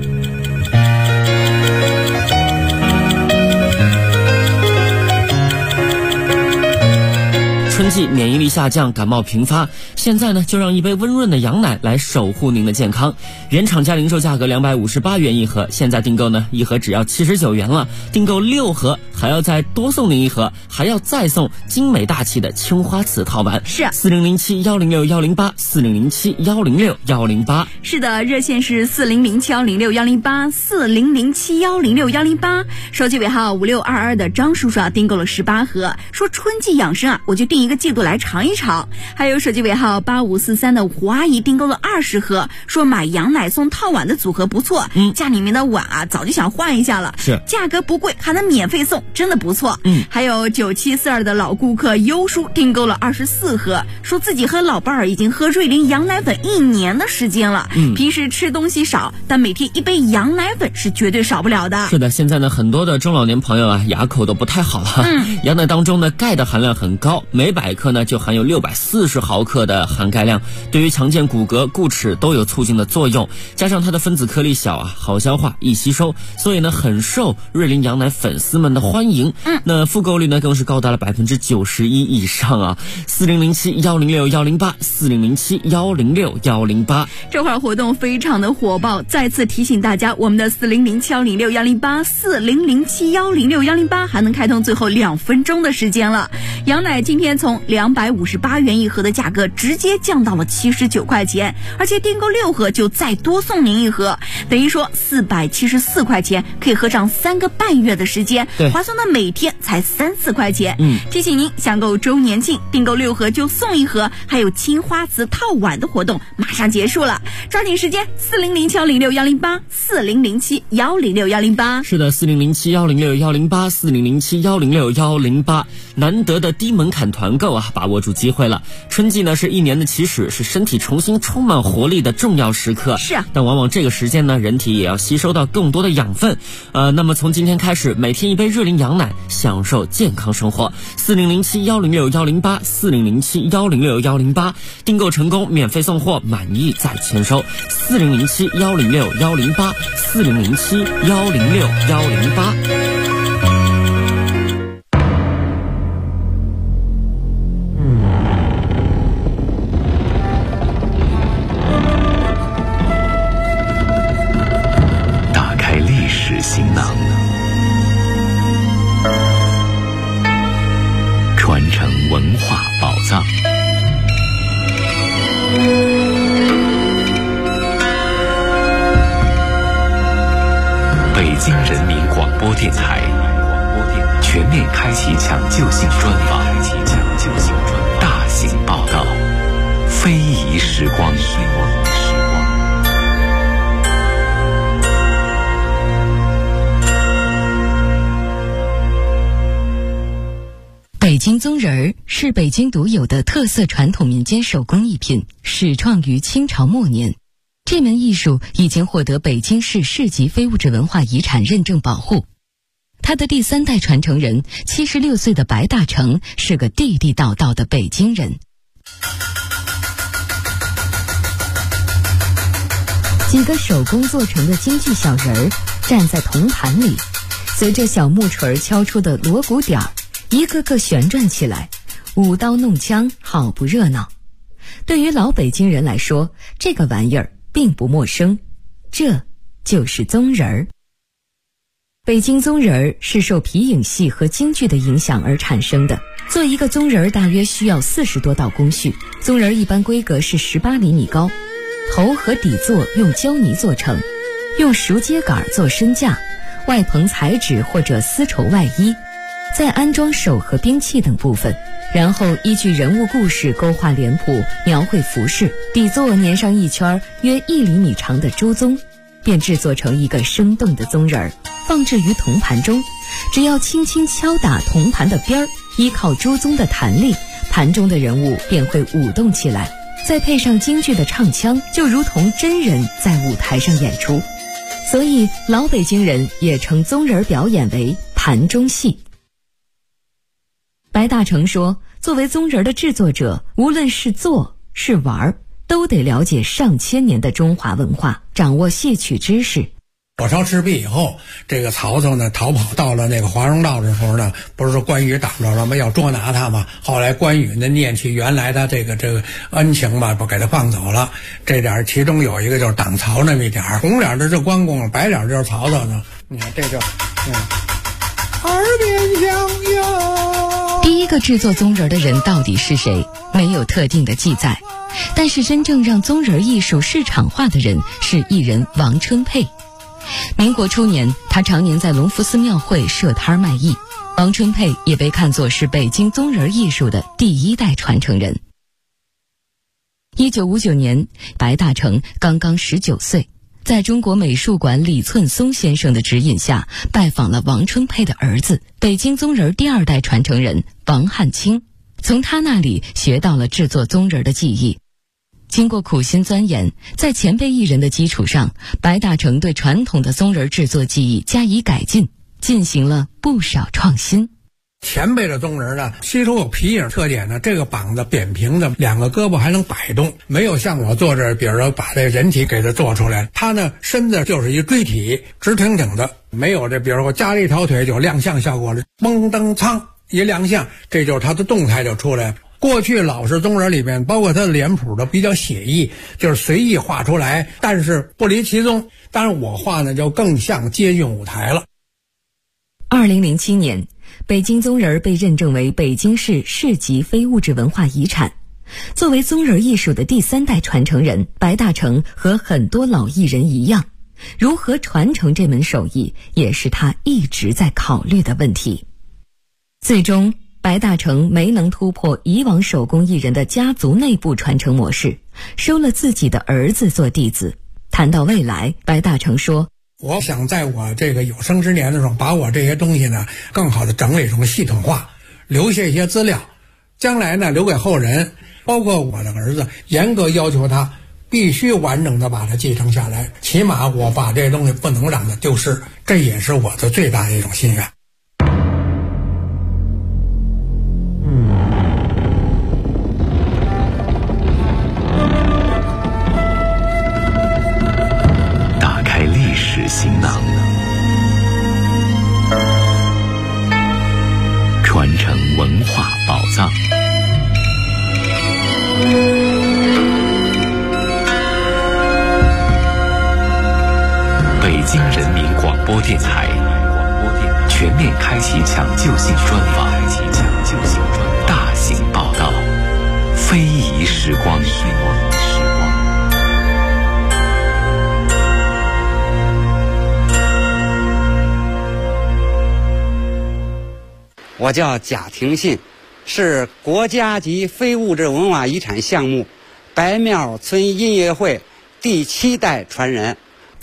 Speaker 7: 春季免疫力下降，感冒频发，现在呢就让一杯温润的羊奶来守护您的健康。原厂家零售价格258元1盒，现在订购呢1盒只要79元了，订购6盒还要再多送您1盒，还要再送精美大气的青花瓷套碗。
Speaker 1: 是
Speaker 7: 4007106108 4007106108。
Speaker 1: 是的，热线是4007106108 4007106108。手机尾号5622的张叔叔订购了18盒，说春季养生我就订一个季度来尝一尝。还有手机尾号8543的胡阿姨订购了20盒，说买羊奶送套碗的组合不错，家里面的碗早就想换一下了，
Speaker 7: 是
Speaker 1: 价格不贵，还能免费送，真的不错。还有9742的老顾客优叔订购了24盒，说自己和老伴儿已经喝瑞麟羊奶粉1年的时间了，平时吃东西少，但每天一杯羊奶粉是绝对少不了的。
Speaker 7: 是的，现在呢很多的中老年朋友牙口都不太好了。羊奶当中呢钙的含量很高，每100克呢就含有640毫克的含钙量，对于强健骨骼、固齿都有促进的作用。加上它的分子颗粒小好消化、易吸收，所以呢很受瑞麟羊奶粉丝们的欢迎。那复购率呢更是高达了91%以上4007106108 4007106108。
Speaker 1: 这会儿活动非常的火爆，再次提醒大家，我们的4007106108 4007106108还能开通最后2分钟的时间了。羊奶今天从从258元一盒的价格直接降到了79块钱，而且订购6盒就再多送您1盒，等于说474块钱可以喝上3个半月的时间，划算的每天才3-4块钱。提醒您，抢购周年庆订购6盒就送1盒，还有青花瓷套碗的活动马上结束了，抓紧时间，4007106108 4007106108。
Speaker 7: 是的，4007106108 4007106108，难得的低门槛团购啊，把握住机会了。春季呢是一年的起始，是身体重新充满活力的重要时刻。
Speaker 1: 是啊，
Speaker 7: 但往往这个时间呢，人体也要吸收到更多的养分。那么从今天开始，每天1杯热灵羊奶，享受健康生活。4007106108 4007106108，订购成功免费送货，满意再签收。4007106108 4007106108。
Speaker 2: 打开历史行囊，传承文化宝藏。北京人民广播电台全面开启抢救性专访，大型报道，非遗时光。
Speaker 8: 北京宗人儿是北京独有的特色传统民间手工艺品，始创于清朝末年。这门艺术已经获得北京市市级非物质文化遗产认证保护。他的第3代传承人76岁的白大成是个地地道道的北京人。几个手工做成的京剧小人儿站在铜盘里，随着小木锤敲出的锣鼓点儿，一个个旋转起来，舞刀弄枪，好不热闹。对于老北京人来说，这个玩意儿并不陌生，这就是宗人儿。北京宗人儿是受皮影戏和京剧的影响而产生的。做一个宗人儿大约需要40多道工序，宗人儿一般规格是18厘米高，头和底座用胶泥做成，用熟秸秆做身架，外棚彩纸或者丝绸外衣，再安装手和兵器等部分，然后依据人物故事勾画脸谱，描绘服饰，底座粘上一圈约1厘米长的朱宗，便制作成一个生动的宗人儿，放置于铜盘中。只要轻轻敲打铜盘的边儿，依靠朱宗的弹力，盘中的人物便会舞动起来，再配上京剧的唱腔，就如同真人在舞台上演出。所以老北京人也称宗人表演为盘中戏。白大成说，作为宗人的制作者，无论是做是玩，都得了解上千年的中华文化，掌握戏曲知识。
Speaker 9: 火烧赤壁以后，这个曹操呢逃跑到了那个华容道的时候呢，不是说关羽挡着了吗？要捉拿他嘛。后来关羽呢念起原来的这个恩情吧，不给他放走了。这点其中有一个就是挡曹那么一点，红脸的是关公，白脸就是曹操呢。你看这就，耳边响哟。
Speaker 8: 第一个制作宗人的人到底是谁？没有特定的记载，但是真正让宗人艺术市场化的人是艺人王春佩。民国初年，他常年在隆福寺庙会设摊卖艺。王春佩也被看作是北京宗人艺术的第1代传承人。1959年，白大成刚刚19岁，在中国美术馆李寸松先生的指引下，拜访了王春佩的儿子，北京宗人第2代传承人王汉卿，从他那里学到了制作宗人的技艺。经过苦心钻研，在前辈艺人的基础上，白大成对传统的宗人制作技艺加以改进，进行了不少创新。
Speaker 9: 前辈的宗人呢，吸收有皮影特点呢，这个膀子扁平的，2个胳膊还能摆动，没有像我做这，比如说把这人体给它做出来，他呢身子就是一锥体，直挺挺的，没有这，比如说我加了一条腿就亮相效果了，嘣噔噌一亮相，这就是他的动态就出来了。过去老式宗人里面，包括他的脸谱都比较写意，就是随意画出来，但是不离其宗。当然我画呢就更像接近舞台了。
Speaker 8: 2007年， 北京宗人被认证为北京市市级非物质文化遗产。作为宗人艺术的第3代传承人，白大成和很多老艺人一样，如何传承这门手艺也是他一直在考虑的问题。最终，白大成没能突破以往手工艺人的家族内部传承模式，收了自己的儿子做弟子。谈到未来，白大成说，
Speaker 9: 我想在我这个有生之年的时候，把我这些东西呢更好的整理成系统化，留下一些资料，将来呢留给后人，包括我的儿子，严格要求他必须完整的把它继承下来，起码我把这些东西不能让它丢失，这也是我的最大的一种心愿。
Speaker 2: 打开历史行囊，传承文化宝藏。北京人民广播电台全面开启抢救性专访，大型报道，非遗时光。
Speaker 10: 我叫贾廷信，是国家级非物质文化遗产项目白庙村音乐会第7代传人。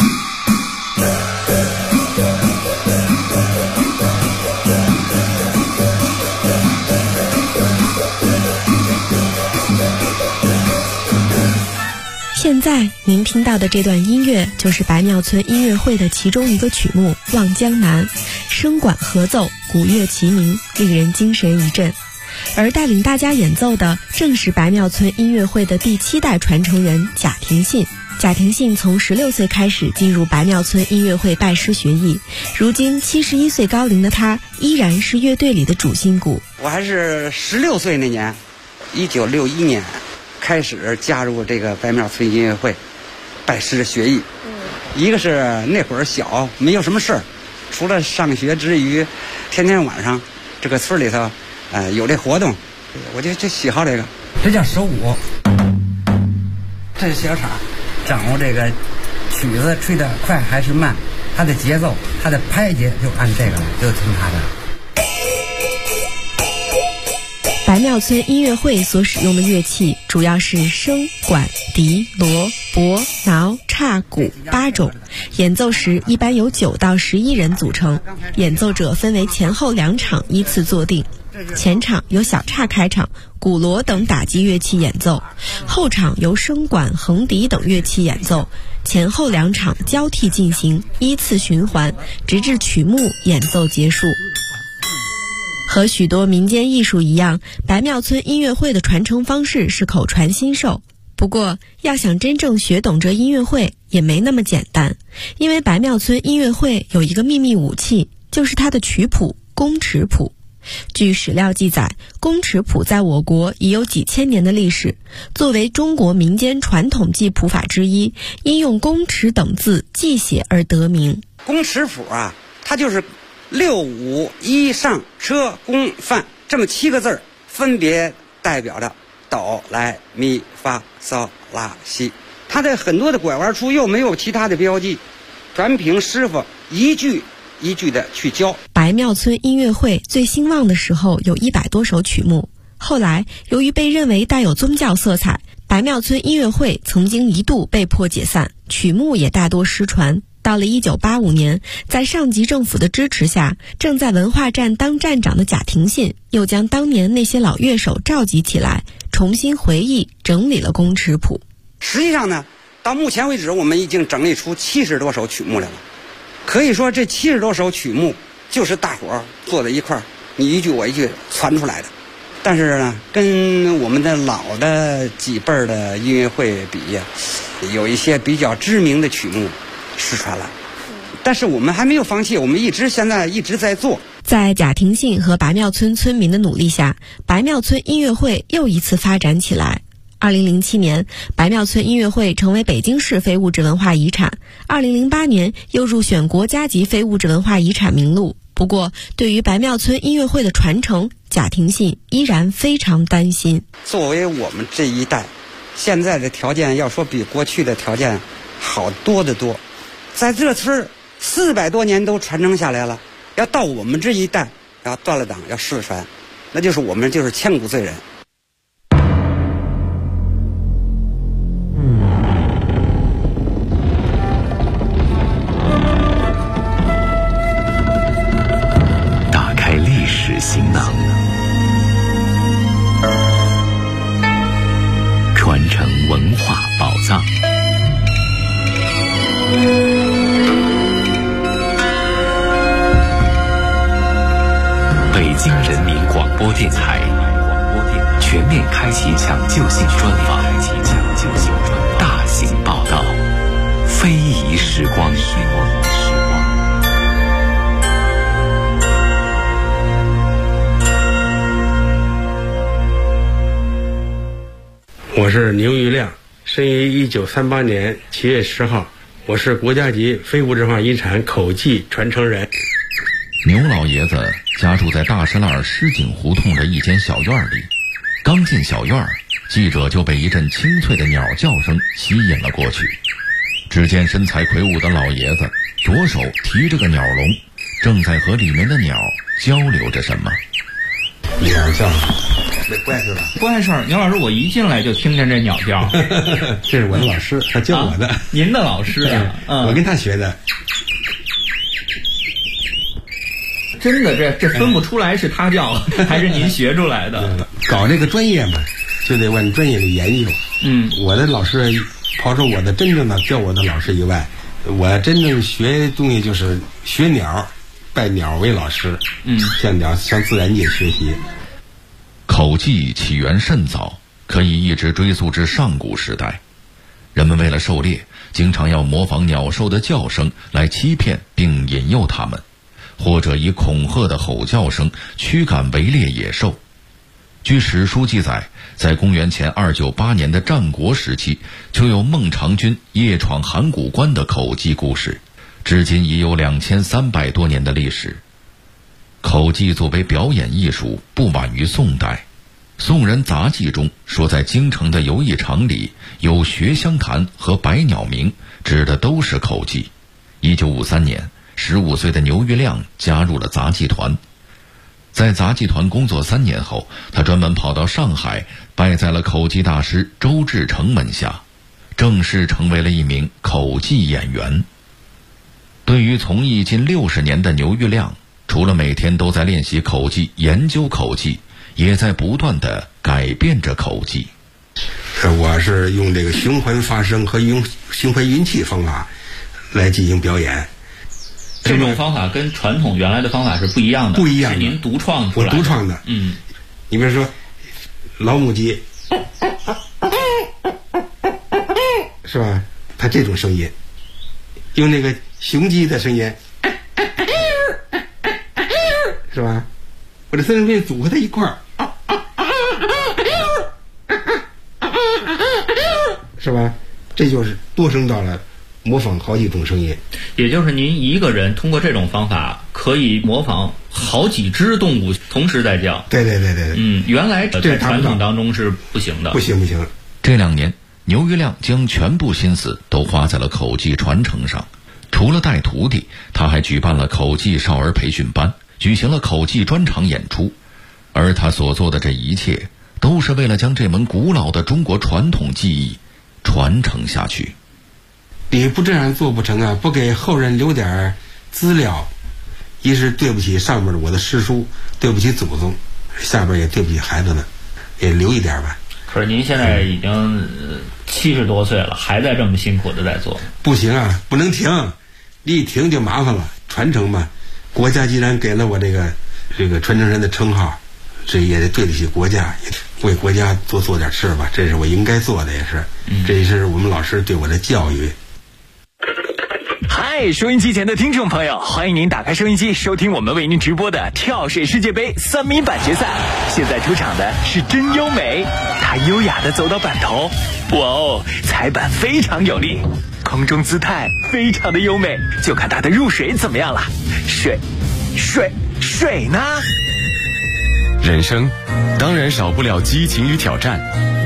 Speaker 11: 现在您听到的这段音乐就是白庙村音乐会的其中一个曲目《望江南》，声管合奏，鼓乐齐鸣，令人精神一振。而带领大家演奏的正是白庙村音乐会的第7代传承人贾廷信。贾廷信从16岁开始进入白庙村音乐会拜师学艺，如今71岁高龄的他依然是乐队里的主心骨。
Speaker 10: 我还是16岁那年，1961年开始加入这个白庙村音乐会，拜师学艺。一个是那会儿小，没有什么事儿，除了上学之余，天天晚上这个村里头，有这活动，我就喜好这个。这叫手舞，这是小场，掌握这个曲子吹得快还是慢，它的节奏，它的拍节就按这个来，就听它的。
Speaker 11: 白庙村音乐会所使用的乐器主要是笙、管、笛、锣、钹、挠、叉、鼓8种，演奏时一般由9到11人组成，演奏者分为前后2场依次坐定。前场由小叉开场，鼓锣等打击乐器演奏，后场由笙管、横笛等乐器演奏，前后2场交替进行，依次循环，直至曲目演奏结束。和许多民间艺术一样，白庙村音乐会的传承方式是口传心授。不过，要想真正学懂这音乐会也没那么简单，因为白庙村音乐会有一个秘密武器，就是它的曲谱宫尺谱。据史料记载，宫尺谱在我国已有几千年的历史，作为中国民间传统记谱法之一，因用宫尺等字记写而得名。
Speaker 10: 宫尺谱啊，它就是6、5、1上车宫范这么7个字儿，分别代表着哆来咪发嗦拉西。它的很多的拐弯处又没有其他的标记，全凭师傅一句一句的去教。
Speaker 11: 白庙村音乐会最兴旺的时候有100多首曲目，后来由于被认为带有宗教色彩，白庙村音乐会曾经一度被迫解散，曲目也大多失传。到了1985年，在上级政府的支持下，正在文化站当站长的贾廷信又将当年那些老乐手召集起来，重新回忆整理了宫尺谱。
Speaker 10: 实际上呢，到目前为止我们已经整理出70多首曲目来了。可以说这70多首曲目就是大伙儿坐在一块儿，你一句我一句传出来的。但是呢，跟我们的老的几辈儿的音乐会比呀，有一些比较知名的曲目失传了，但是我们还没有放弃，我们现在一直在做。
Speaker 11: 在贾廷信和白庙村村民的努力下，白庙村音乐会又一次发展起来。2007年，白庙村音乐会成为北京市非物质文化遗产。2008年又入选国家级非物质文化遗产名录。不不过，对于白庙村音乐会的传承，贾廷信依然非常担心。
Speaker 10: 作为我们这一代，现在的条件要说比过去的条件好多得多，在这村400多年都传承下来了，要到我们这一代要断了档要失传，那就是我们就是千古罪人。
Speaker 2: 打开历史行囊，传承文化宝藏。北京人民广播电台全面开启抢救性专访，大型报道，非遗时光。
Speaker 12: 我是牛玉亮，生于1938年7月10号，我是国家级非物质文化遗产口技传承人。
Speaker 13: 牛老爷子家住在大石栏狮井胡同的一间小院里，刚进小院，记者就被一阵清脆的鸟叫声吸引了过去。只见身材魁梧的老爷子左手提着个鸟笼，正在和里面的鸟交流着什么。
Speaker 12: 鸟叫，
Speaker 14: 不碍事吧？不碍事儿。牛老师，我一进来就听见这鸟叫。
Speaker 12: 这是我的老师，他教我的。
Speaker 14: 您的老师啊？
Speaker 12: 我跟他学的。
Speaker 14: 真的，这分不出来是他教还是您学出来的。
Speaker 12: 搞这个专业嘛，就得往专业的研究。我的老师，刨出我的真正的教我的老师以外，我真正学东西就是学鸟，拜鸟为老师。向自然界学习。
Speaker 13: 口技起源甚早，可以一直追溯至上古时代。人们为了狩猎，经常要模仿鸟兽的叫声来欺骗并引诱它们，或者以恐吓的吼叫声驱赶围猎野兽。据史书记载，在公元前298年的战国时期，就有孟尝君夜闯函谷关的口技故事，至今已有2300多年的历史。口技作为表演艺术，不晚于宋代。宋人杂记中说，在京城的游艺场里有学香坛和百鸟鸣，指的都是口技。1953年，15岁的牛玉亮加入了杂技团。在杂技团工作3年后，他专门跑到上海，拜在了口技大师周志成门下，正式成为了一名口技演员。对于从艺近60年的牛玉亮，除了每天都在练习口技、研究口技，也在不断地改变着口技。
Speaker 12: 我是用这个循环发声和用循环运气方法来进行表演。
Speaker 14: 这种方法跟传统原来的方法是不一样的，
Speaker 12: 不一样的，
Speaker 14: 是您独创出来的。
Speaker 12: 我独创的。你比如说老母鸡，是吧？它这种声音，用那个雄鸡的声音，是吧？我这3种声音组合在一块儿，是吧？这就是多声道了，模仿好几种声音。
Speaker 14: 也就是您一个人通过这种方法可以模仿好几只动物同时在叫。
Speaker 12: 对。
Speaker 14: 原来在传统当中是不行的。
Speaker 12: 不行。
Speaker 13: 这2年，牛玉亮将全部心思都花在了口技传承上。除了带徒弟，他还举办了口技少儿培训班，举行了口技专场演出。而他所做的这一切，都是为了将这门古老的中国传统技艺传承下去。
Speaker 12: 你不这样做不成啊！不给后人留点资料，一是对不起上面我的师叔，对不起祖宗，下边也对不起孩子们，也留一点吧。
Speaker 14: 可是您现在已经70多岁了，还在这么辛苦的在做。
Speaker 12: 不行啊，不能停，你一停就麻烦了。传承嘛，国家既然给了我这个传承人的称号，这也得对得起国家，为国家多做点事吧，这是我应该做的，也是，这也是我们老师对我的教育。
Speaker 15: 嗨，收音机前的听众朋友，欢迎您打开收音机，收听我们为您直播的跳水世界杯3米板决赛。现在出场的是真优美，她优雅地走到板头，哇哦，踩板非常有力，空中姿态非常的优美，就看她的入水怎么样了。水水呢？
Speaker 16: 人生当然少不了激情与挑战，